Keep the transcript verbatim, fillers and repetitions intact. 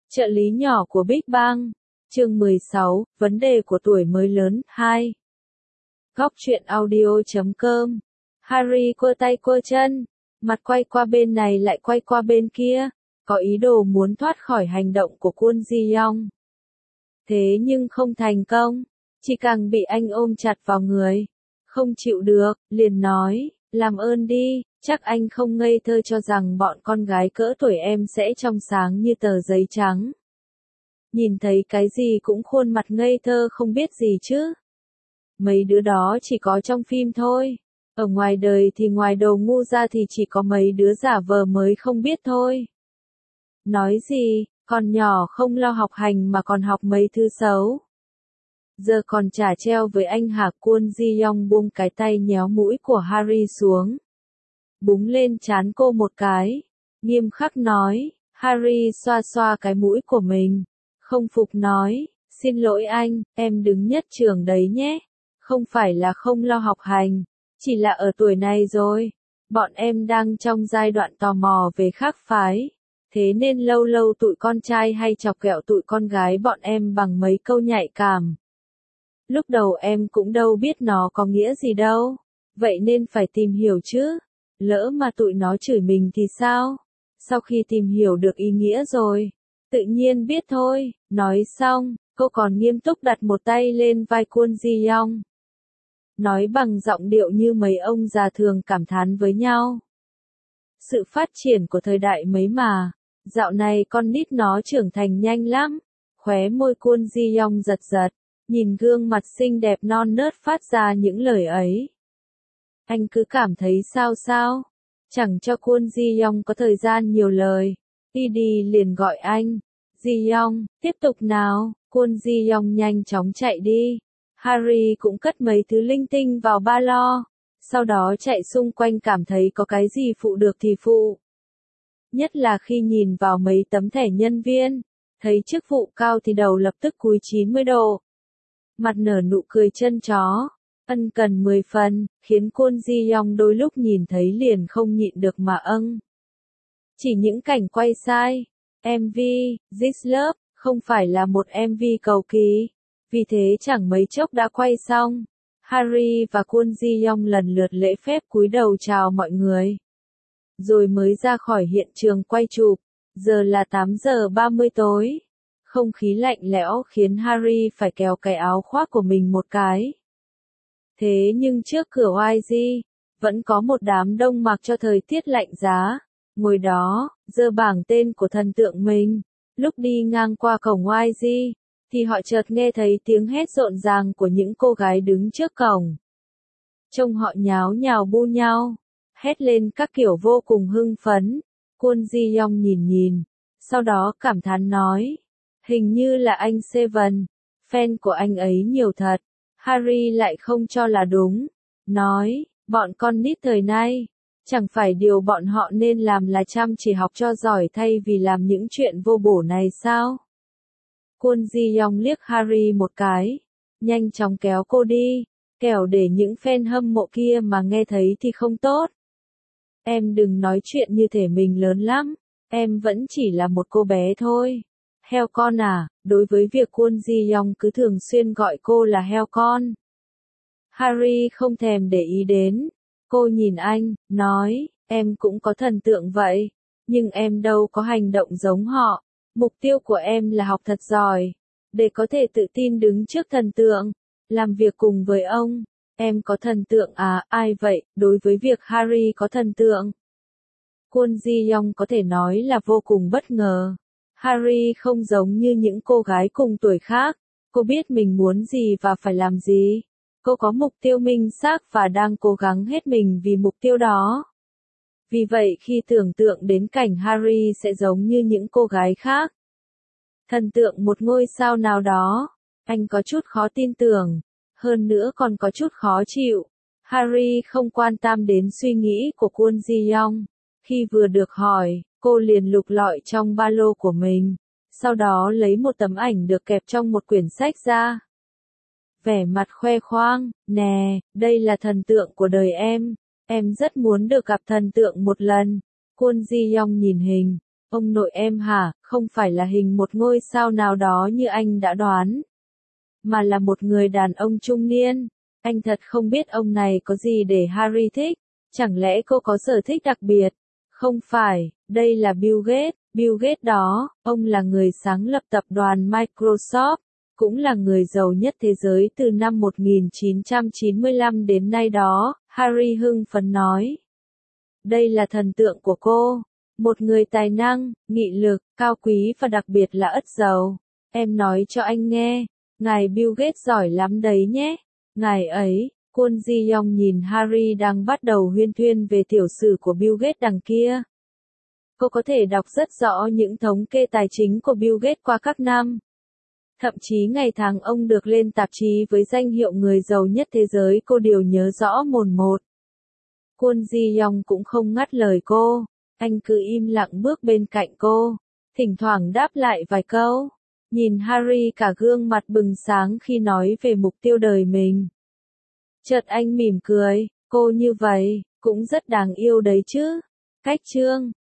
Trợ lý nhỏ của Big Bang. Chương mười sáu, vấn đề của tuổi mới lớn, hai. Góc truyện audio chấm com. Harry quơ tay quơ chân, mặt quay qua bên này lại quay qua bên kia, có ý đồ muốn thoát khỏi hành động của Kwon Ji Young. Thế nhưng không thành công, chỉ càng bị anh ôm chặt vào người. Không chịu được, liền nói, làm ơn đi, chắc anh không ngây thơ cho rằng bọn con gái cỡ tuổi em sẽ trong sáng như tờ giấy trắng. Nhìn thấy cái gì cũng khuôn mặt ngây thơ không biết gì chứ. Mấy đứa đó chỉ có trong phim thôi. Ở ngoài đời thì ngoài đầu ngu ra thì chỉ có mấy đứa giả vờ mới không biết thôi. Nói gì, còn nhỏ không lo học hành mà còn học mấy thứ xấu. Giờ còn chả treo với anh hả? Kwon Ji Young buông cái tay nhéo mũi của Harry xuống. Búng lên trán cô một cái. Nghiêm khắc nói, Harry xoa xoa cái mũi của mình. Không phục nói, xin lỗi anh, em đứng nhất trường đấy nhé. Không phải là không lo học hành, chỉ là ở tuổi này rồi. Bọn em đang trong giai đoạn tò mò về khác phái. Thế nên lâu lâu tụi con trai hay chọc ghẹo tụi con gái bọn em bằng mấy câu nhạy cảm. Lúc đầu em cũng đâu biết nó có nghĩa gì đâu. Vậy nên phải tìm hiểu chứ. Lỡ mà tụi nó chửi mình thì sao? Sau khi tìm hiểu được ý nghĩa rồi, tự nhiên biết thôi. Nói xong, cô còn nghiêm túc đặt một tay lên vai Kwon Ji Young. Nói bằng giọng điệu như mấy ông già thường cảm thán với nhau. Sự phát triển của thời đại mấy mà, dạo này con nít nó trưởng thành nhanh lắm. Khóe môi Kwon Ji Young giật giật, nhìn gương mặt xinh đẹp non nớt phát ra những lời ấy. Anh cứ cảm thấy sao sao? Chẳng cho Kwon Ji Young có thời gian nhiều lời. Đi đi liền gọi anh. Ji Young, tiếp tục nào. Kwon Ji Young nhanh chóng chạy đi. Harry cũng cất mấy thứ linh tinh vào ba lo. Sau đó chạy xung quanh cảm thấy có cái gì phụ được thì phụ. Nhất là khi nhìn vào mấy tấm thẻ nhân viên. Thấy chức vụ cao thì đầu lập tức cúi chín mươi độ. Mặt nở nụ cười chân chó. Ân cần mười phần, khiến Kwon Ji Young đôi lúc nhìn thấy liền không nhịn được mà âng. Chỉ những cảnh quay sai. em vê, This Love, không phải là một em vê cầu kỳ. Vì thế chẳng mấy chốc đã quay xong. Harry và Kwon Ji Young lần lượt lễ phép cúi đầu chào mọi người. Rồi mới ra khỏi hiện trường quay chụp. Giờ là tám giờ ba mươi tối. Không khí lạnh lẽo khiến Harry phải kéo cái áo khoác của mình một cái. Thế nhưng trước cửa i giê, vẫn có một đám đông mặc cho thời tiết lạnh giá. Ngồi đó, giơ bảng tên của thần tượng mình. Lúc đi ngang qua cổng i giê, thì họ chợt nghe thấy tiếng hét rộn ràng của những cô gái đứng trước cổng. Trông họ nháo nhào bu nhau, hét lên các kiểu vô cùng hưng phấn. Kwon Ji Young nhìn nhìn, sau đó cảm thán nói, hình như là anh Seven, fan của anh ấy nhiều thật. Harry lại không cho là đúng, nói, bọn con nít thời nay, chẳng phải điều bọn họ nên làm là chăm chỉ học cho giỏi thay vì làm những chuyện vô bổ này sao? Kwon Ji Young liếc Harry một cái, nhanh chóng kéo cô đi, kẻo để những fan hâm mộ kia mà nghe thấy thì không tốt. Em đừng nói chuyện như thể mình lớn lắm, em vẫn chỉ là một cô bé thôi. Heo con à, đối với việc Kwon Ji Young cứ thường xuyên gọi cô là heo con. Harry không thèm để ý đến. Cô nhìn anh, nói, em cũng có thần tượng vậy, nhưng em đâu có hành động giống họ. Mục tiêu của em là học thật giỏi, để có thể tự tin đứng trước thần tượng, làm việc cùng với ông. Em có thần tượng à? Ai vậy? Đối với việc Harry có thần tượng, Kwon Ji Young có thể nói là vô cùng bất ngờ. Harry không giống như những cô gái cùng tuổi khác, cô biết mình muốn gì và phải làm gì. Cô có mục tiêu minh xác và đang cố gắng hết mình vì mục tiêu đó. Vì vậy khi tưởng tượng đến cảnh Harry sẽ giống như những cô gái khác, thần tượng một ngôi sao nào đó, anh có chút khó tin tưởng, hơn nữa còn có chút khó chịu. Harry không quan tâm đến suy nghĩ của Kwon Ji Young. Khi vừa được hỏi, cô liền lục lọi trong ba lô của mình, sau đó lấy một tấm ảnh được kẹp trong một quyển sách ra. Vẻ mặt khoe khoang, nè, đây là thần tượng của đời em, em rất muốn được gặp thần tượng một lần. Kwon Ji Young nhìn hình, Ông nội em hả, không phải là hình một ngôi sao nào đó như anh đã đoán, mà là một người đàn ông trung niên. Anh thật không biết ông này có gì để Harry thích, chẳng lẽ cô có sở thích đặc biệt? Không phải, đây là Bill Gates, Bill Gates đó, ông là người sáng lập tập đoàn Microsoft, cũng là người giàu nhất thế giới từ năm một nghìn chín trăm chín mươi lăm đến nay đó, Harry hưng phấn nói. Đây là thần tượng của cô, một người tài năng, nghị lực, cao quý và đặc biệt là ất giàu. Em nói cho anh nghe, ngài Bill Gates giỏi lắm đấy nhé. Ngài ấy, Kwon Ji Young nhìn Harry đang bắt đầu huyên thuyên về tiểu sử của Bill Gates đằng kia. Cô có thể đọc rất rõ những thống kê tài chính của Bill Gates qua các năm. Thậm chí ngày tháng ông được lên tạp chí với danh hiệu người giàu nhất thế giới cô đều nhớ rõ mồn một. Kwon Ji Young cũng không ngắt lời cô, anh cứ im lặng bước bên cạnh cô, thỉnh thoảng đáp lại vài câu. Nhìn Harry cả gương mặt bừng sáng khi nói về mục tiêu đời mình. Chợt anh mỉm cười, cô như vậy, cũng rất đáng yêu đấy chứ. Cách chương